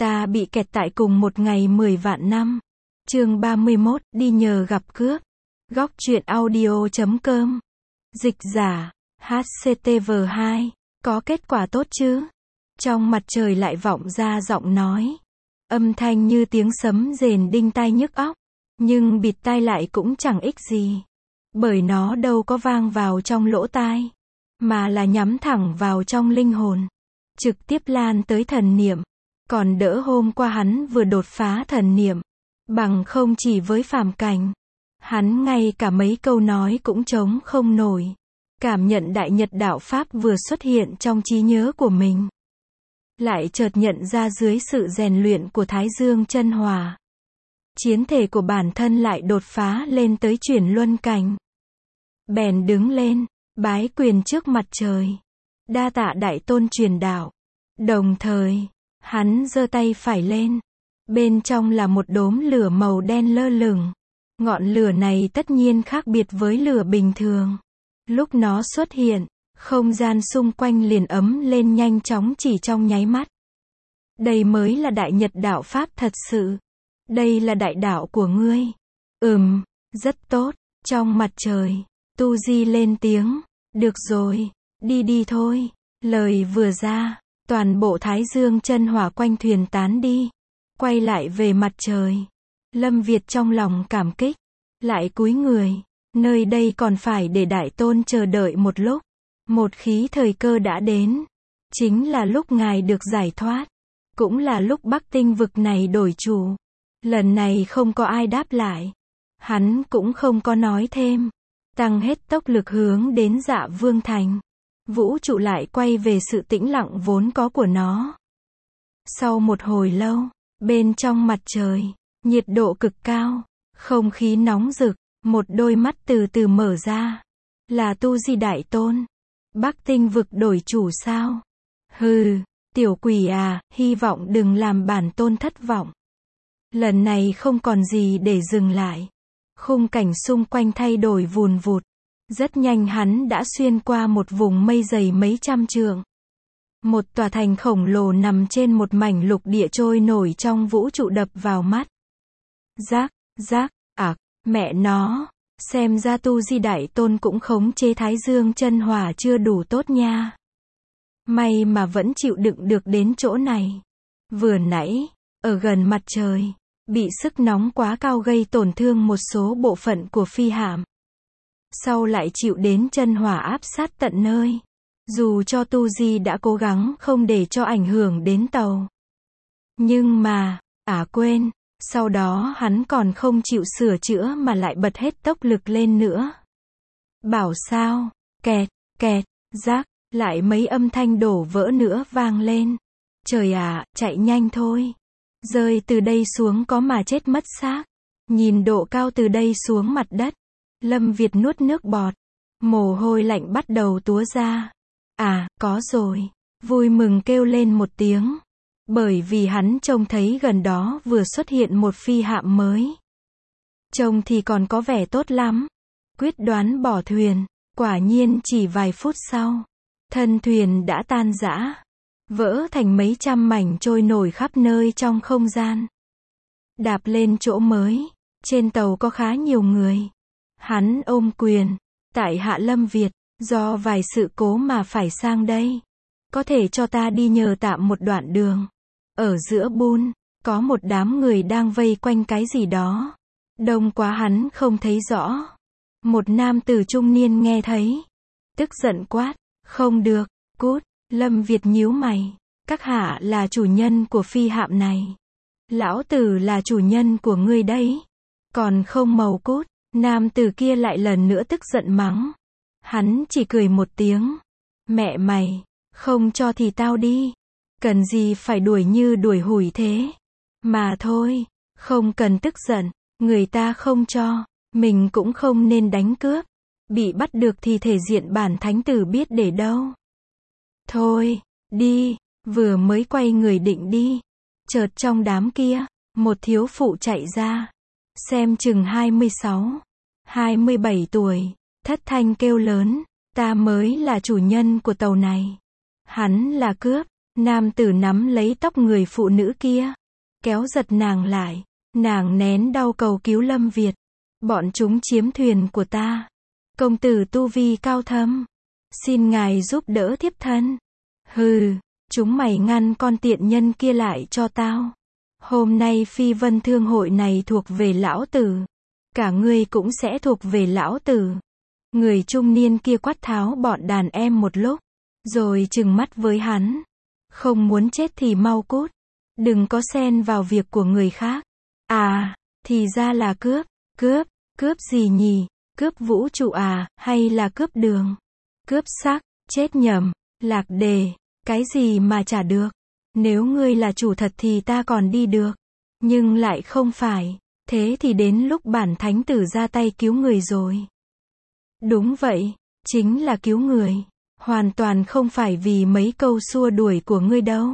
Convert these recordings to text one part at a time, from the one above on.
Ta bị kẹt tại cùng một ngày 10 vạn năm. Chương 31, đi nhờ gặp cướp. Góc truyện audio.com. Dịch giả, HCTV2. Có kết quả tốt chứ? Trong mặt trời lại vọng ra giọng nói. Âm thanh như tiếng sấm rền đinh tai nhức óc. Nhưng bịt tai lại cũng chẳng ích gì. Bởi nó đâu có vang vào trong lỗ tai. Mà là nhắm thẳng vào trong linh hồn. Trực tiếp lan tới thần niệm. Còn đỡ hôm qua hắn vừa đột phá thần niệm. Bằng không chỉ với phàm cảnh. Hắn ngay cả mấy câu nói cũng chống không nổi. Cảm nhận đại nhật đạo Pháp vừa xuất hiện trong trí nhớ của mình. Lại chợt nhận ra dưới sự rèn luyện của Thái Dương chân hỏa. Chiến thể của bản thân lại đột phá lên tới chuyển luân cảnh. Bèn đứng lên, bái quyền trước mặt trời. Đa tạ đại tôn truyền đạo. Đồng thời, hắn giơ tay phải lên. Bên trong là một đốm lửa màu đen lơ lửng. Ngọn lửa này tất nhiên khác biệt với lửa bình thường. Lúc nó xuất hiện, không gian xung quanh liền ấm lên nhanh chóng chỉ trong nháy mắt. Đây mới là đại nhật đạo Pháp thật sự. Đây là đại đạo của ngươi. Rất tốt. Trong mặt trời, Tu Di lên tiếng. Được rồi, đi đi thôi. Lời vừa ra, toàn bộ Thái Dương chân hỏa quanh thuyền tán đi. Quay lại về mặt trời. Lâm Việt trong lòng cảm kích. Lại cúi người. Nơi đây còn phải để đại tôn chờ đợi một lúc. Một khí thời cơ đã đến. Chính là lúc ngài được giải thoát. Cũng là lúc Bắc Tinh vực này đổi chủ. Lần này không có ai đáp lại. Hắn cũng không có nói thêm. Tăng hết tốc lực hướng đến Dạ Vương Thành. Vũ trụ lại quay về sự tĩnh lặng vốn có của nó. Sau một hồi lâu, bên trong mặt trời, nhiệt độ cực cao, không khí nóng rực, một đôi mắt từ từ mở ra. Là Tu Di Đại Tôn. Bắc Tinh vực đổi chủ sao? Hừ, tiểu quỷ à, hy vọng đừng làm bản tôn thất vọng. Lần này không còn gì để dừng lại. Khung cảnh xung quanh thay đổi vùn vụt. Rất nhanh hắn đã xuyên qua một vùng mây dày mấy trăm trượng. Một tòa thành khổng lồ nằm trên một mảnh lục địa trôi nổi trong vũ trụ đập vào mắt. Rác, mẹ nó, xem ra Tu Di Đại Tôn cũng khống chế Thái Dương chân hỏa chưa đủ tốt nha. May mà vẫn chịu đựng được đến chỗ này. Vừa nãy, ở gần mặt trời, bị sức nóng quá cao gây tổn thương một số bộ phận của phi hạm. Sau lại chịu đến chân hỏa áp sát tận nơi. Dù cho Tu Di đã cố gắng không để cho ảnh hưởng đến tàu. Nhưng mà, quên, sau đó hắn còn không chịu sửa chữa mà lại bật hết tốc lực lên nữa. Bảo sao, kẹt, rác, lại mấy âm thanh đổ vỡ nữa vang lên. Trời ạ, chạy nhanh thôi. Rơi từ đây xuống có mà chết mất xác. Nhìn độ cao từ đây xuống mặt đất. Lâm Việt nuốt nước bọt. Mồ hôi lạnh bắt đầu túa ra. Có rồi. Vui mừng kêu lên một tiếng. Bởi vì hắn trông thấy gần đó vừa xuất hiện một phi hạm mới. Trông thì còn có vẻ tốt lắm. Quyết đoán bỏ thuyền. Quả nhiên chỉ vài phút sau. Thân thuyền đã tan rã. Vỡ thành mấy trăm mảnh trôi nổi khắp nơi trong không gian. Đạp lên chỗ mới. Trên tàu có khá nhiều người. Hắn ôm quyền. Tại hạ Lâm Việt. Do vài sự cố mà phải sang đây. Có thể cho ta đi nhờ tạm một đoạn đường. Ở giữa bun, có một đám người đang vây quanh cái gì đó. Đông quá hắn không thấy rõ. Một nam tử trung niên nghe thấy. Tức giận quát. Không được, cút. Lâm Việt nhíu mày. Các hạ là chủ nhân của phi hạm này. Lão tử là chủ nhân của ngươi đấy. Còn không mau cút. Nam tử kia lại lần nữa tức giận mắng. Hắn chỉ cười một tiếng. Mẹ mày, không cho thì tao đi. Cần gì phải đuổi như đuổi hủi thế. Mà thôi, không cần tức giận. Người ta không cho, mình cũng không nên đánh cướp. Bị bắt được thì thể diện bản thánh tử biết để đâu. Thôi, đi. Vừa mới quay người định đi. Chợt trong đám kia, một thiếu phụ chạy ra. Xem chừng 26, 27 tuổi. Thất thanh kêu lớn. Ta mới là chủ nhân của tàu này. Hắn là cướp. Nam tử nắm lấy tóc người phụ nữ kia, kéo giật nàng lại. Nàng nén đau cầu cứu Lâm Việt. Bọn chúng chiếm thuyền của ta. Công tử tu vi cao thâm. Xin ngài giúp đỡ thiếp thân. Hừ, chúng mày ngăn con tiện nhân kia lại cho tao. Hôm nay Phi Vân Thương hội này thuộc về lão tử. Cả ngươi cũng sẽ thuộc về lão tử. Người trung niên kia quát tháo bọn đàn em một lúc, rồi trừng mắt với hắn. Không muốn chết thì mau cút. Đừng có xen vào việc của người khác. À, thì ra là cướp. Cướp, cướp gì nhỉ? Cướp vũ trụ à, hay là cướp đường? Cướp xác, chết nhầm. Lạc đề, cái gì mà trả được? Nếu ngươi là chủ thật thì ta còn đi được. Nhưng lại không phải. Thế thì đến lúc bản thánh tử ra tay cứu người rồi. Đúng vậy, chính là cứu người. Hoàn toàn không phải vì mấy câu xua đuổi của ngươi đâu.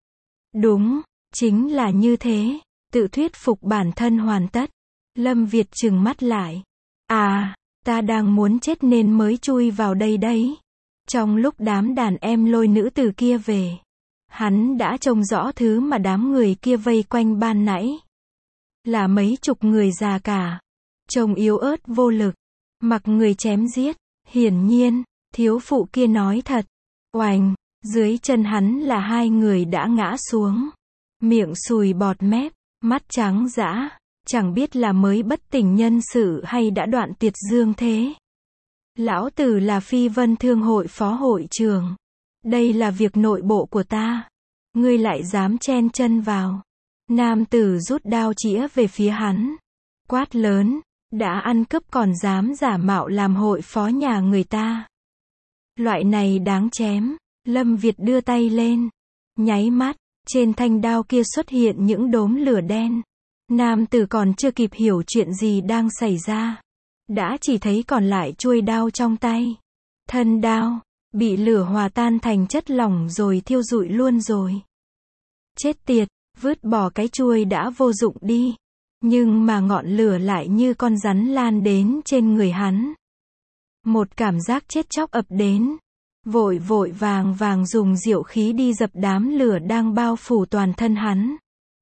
Đúng, chính là như thế. Tự thuyết phục bản thân hoàn tất. Lâm Việt trừng mắt lại. À, ta đang muốn chết nên mới chui vào đây đấy. Trong lúc đám đàn em lôi nữ từ kia về, hắn đã trông rõ thứ mà đám người kia vây quanh ban nãy. Là mấy chục người già cả. Trông yếu ớt vô lực. Mặc người chém giết. Hiển nhiên, thiếu phụ kia nói thật. Oành, dưới chân hắn là hai người đã ngã xuống. Miệng sùi bọt mép, mắt trắng dã. Chẳng biết là mới bất tỉnh nhân sự hay đã đoạn tiệt dương thế. Lão tử là Phi Vân Thương hội phó hội trưởng. Đây là việc nội bộ của ta. Ngươi lại dám chen chân vào. Nam tử rút đao chĩa về phía hắn. Quát lớn, đã ăn cướp còn dám giả mạo làm hội phó nhà người ta. Loại này đáng chém. Lâm Việt đưa tay lên. Nháy mắt, trên thanh đao kia xuất hiện những đốm lửa đen. Nam tử còn chưa kịp hiểu chuyện gì đang xảy ra. Đã chỉ thấy còn lại chuôi đao trong tay. Thân đao, bị lửa hòa tan thành chất lỏng rồi thiêu rụi luôn rồi. Chết tiệt, vứt bỏ cái chuôi đã vô dụng đi. Nhưng mà ngọn lửa lại như con rắn lan đến trên người hắn. Một cảm giác chết chóc ập đến. Vội vội vàng vàng dùng diệu khí đi dập đám lửa đang bao phủ toàn thân hắn.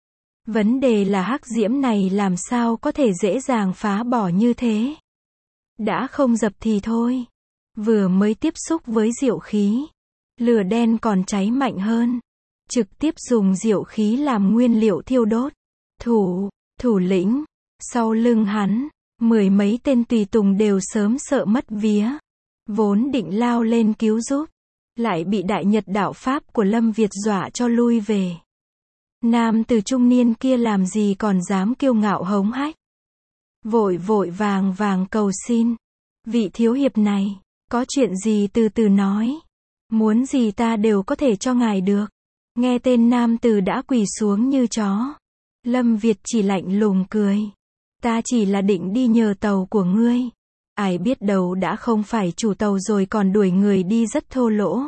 Vấn đề là hắc diễm này làm sao có thể dễ dàng phá bỏ như thế. Đã không dập thì thôi. Vừa mới tiếp xúc với diệu khí. Lửa đen còn cháy mạnh hơn. Trực tiếp dùng diệu khí làm nguyên liệu thiêu đốt. Thủ lĩnh. Sau lưng hắn, 10 mấy tên tùy tùng đều sớm sợ mất vía. Vốn định lao lên cứu giúp. Lại bị đại nhật đạo pháp của Lâm Việt dọa cho lui về. Nam tử trung niên kia làm gì còn dám kiêu ngạo hống hách. Vội vội vàng vàng cầu xin. Vị thiếu hiệp này, có chuyện gì từ từ nói. Muốn gì ta đều có thể cho ngài được. Nghe tên nam tử đã quỳ xuống như chó. Lâm Việt chỉ lạnh lùng cười. Ta chỉ là định đi nhờ tàu của ngươi. Ai biết đâu đã không phải chủ tàu rồi còn đuổi người đi rất thô lỗ.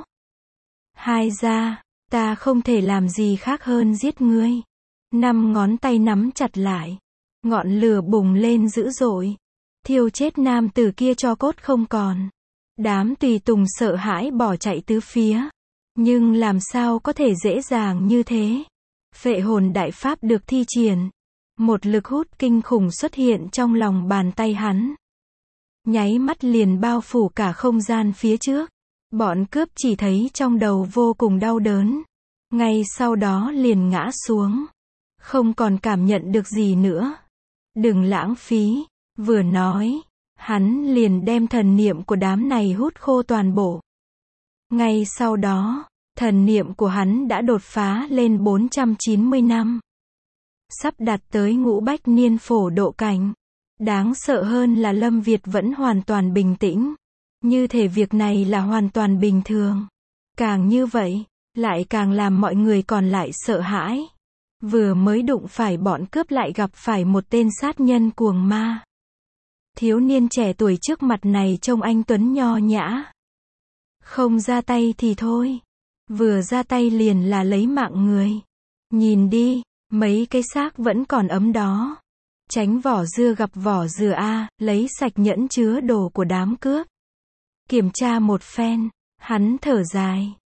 Hai ra, ta không thể làm gì khác hơn giết ngươi. 5 ngón tay nắm chặt lại. Ngọn lửa bùng lên dữ dội. Thiêu chết nam tử kia cho cốt không còn. Đám tùy tùng sợ hãi bỏ chạy tứ phía. Nhưng làm sao có thể dễ dàng như thế. Phệ hồn đại pháp được thi triển. Một lực hút kinh khủng xuất hiện trong lòng bàn tay hắn. Nháy mắt liền bao phủ cả không gian phía trước. Bọn cướp chỉ thấy trong đầu vô cùng đau đớn. Ngay sau đó liền ngã xuống. Không còn cảm nhận được gì nữa. Đừng lãng phí. Vừa nói, hắn liền đem thần niệm của đám này hút khô toàn bộ. Ngay sau đó, thần niệm của hắn đã đột phá lên 490 năm. Sắp đạt tới ngũ bách niên phổ độ cảnh. Đáng sợ hơn là Lâm Việt vẫn hoàn toàn bình tĩnh. Như thể việc này là hoàn toàn bình thường. Càng như vậy, lại càng làm mọi người còn lại sợ hãi. Vừa mới đụng phải bọn cướp lại gặp phải một tên sát nhân cuồng ma. Thiếu niên trẻ tuổi trước mặt này trông anh tuấn nho nhã. Không ra tay thì thôi. Vừa ra tay liền là lấy mạng người. Nhìn đi, mấy cái xác vẫn còn ấm đó. Tránh vỏ dưa gặp vỏ dừa a, lấy sạch nhẫn chứa đồ của đám cướp. Kiểm tra một phen, hắn thở dài.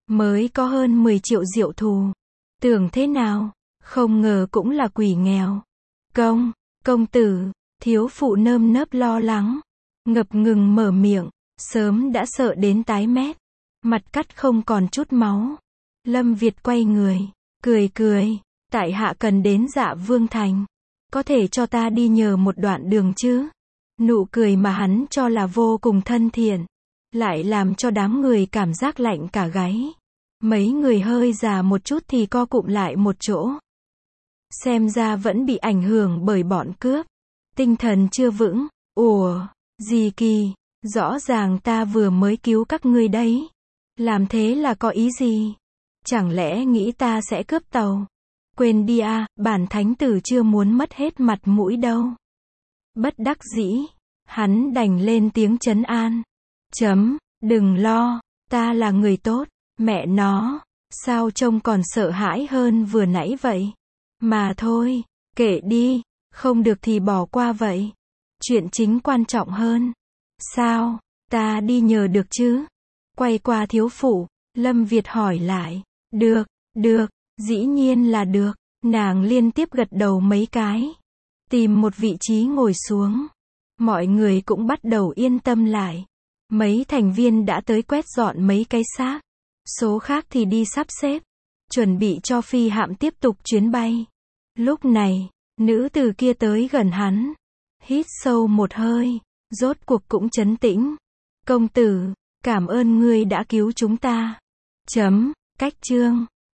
Mới có hơn 10 triệu diệu thù. Tưởng thế nào, không ngờ cũng là quỷ nghèo. Công tử, thiếu phụ nơm nớp lo lắng, ngập ngừng mở miệng, sớm đã sợ đến tái mét, mặt cắt không còn chút máu. Lâm Việt quay người, cười, tại hạ cần đến Dạ Vương Thành, có thể cho ta đi nhờ một đoạn đường chứ? Nụ cười mà hắn cho là vô cùng thân thiện, lại làm cho đám người cảm giác lạnh cả gáy. Mấy người hơi già một chút thì co cụm lại một chỗ. Xem ra vẫn bị ảnh hưởng bởi bọn cướp. Tinh thần chưa vững. Ủa, gì kỳ, rõ ràng ta vừa mới cứu các ngươi đấy. Làm thế là có ý gì? Chẳng lẽ nghĩ ta sẽ cướp tàu? Quên đi à, bản thánh tử chưa muốn mất hết mặt mũi đâu. Bất đắc dĩ, hắn đành lên tiếng trấn an. Đừng lo, ta là người tốt. Mẹ nó, sao trông còn sợ hãi hơn vừa nãy vậy? Mà thôi, kệ đi, không được thì bỏ qua vậy. Chuyện chính quan trọng hơn. Sao, ta đi nhờ được chứ? Quay qua thiếu phụ, Lâm Việt hỏi lại. Được, dĩ nhiên là được. Nàng liên tiếp gật đầu mấy cái. Tìm một vị trí ngồi xuống. Mọi người cũng bắt đầu yên tâm lại. Mấy thành viên đã tới quét dọn mấy cái xác. Số khác thì đi sắp xếp, chuẩn bị cho phi hạm tiếp tục chuyến bay. Lúc này, nữ từ kia tới gần hắn, hít sâu một hơi, rốt cuộc cũng trấn tĩnh. Công tử, cảm ơn ngươi đã cứu chúng ta. Cách chương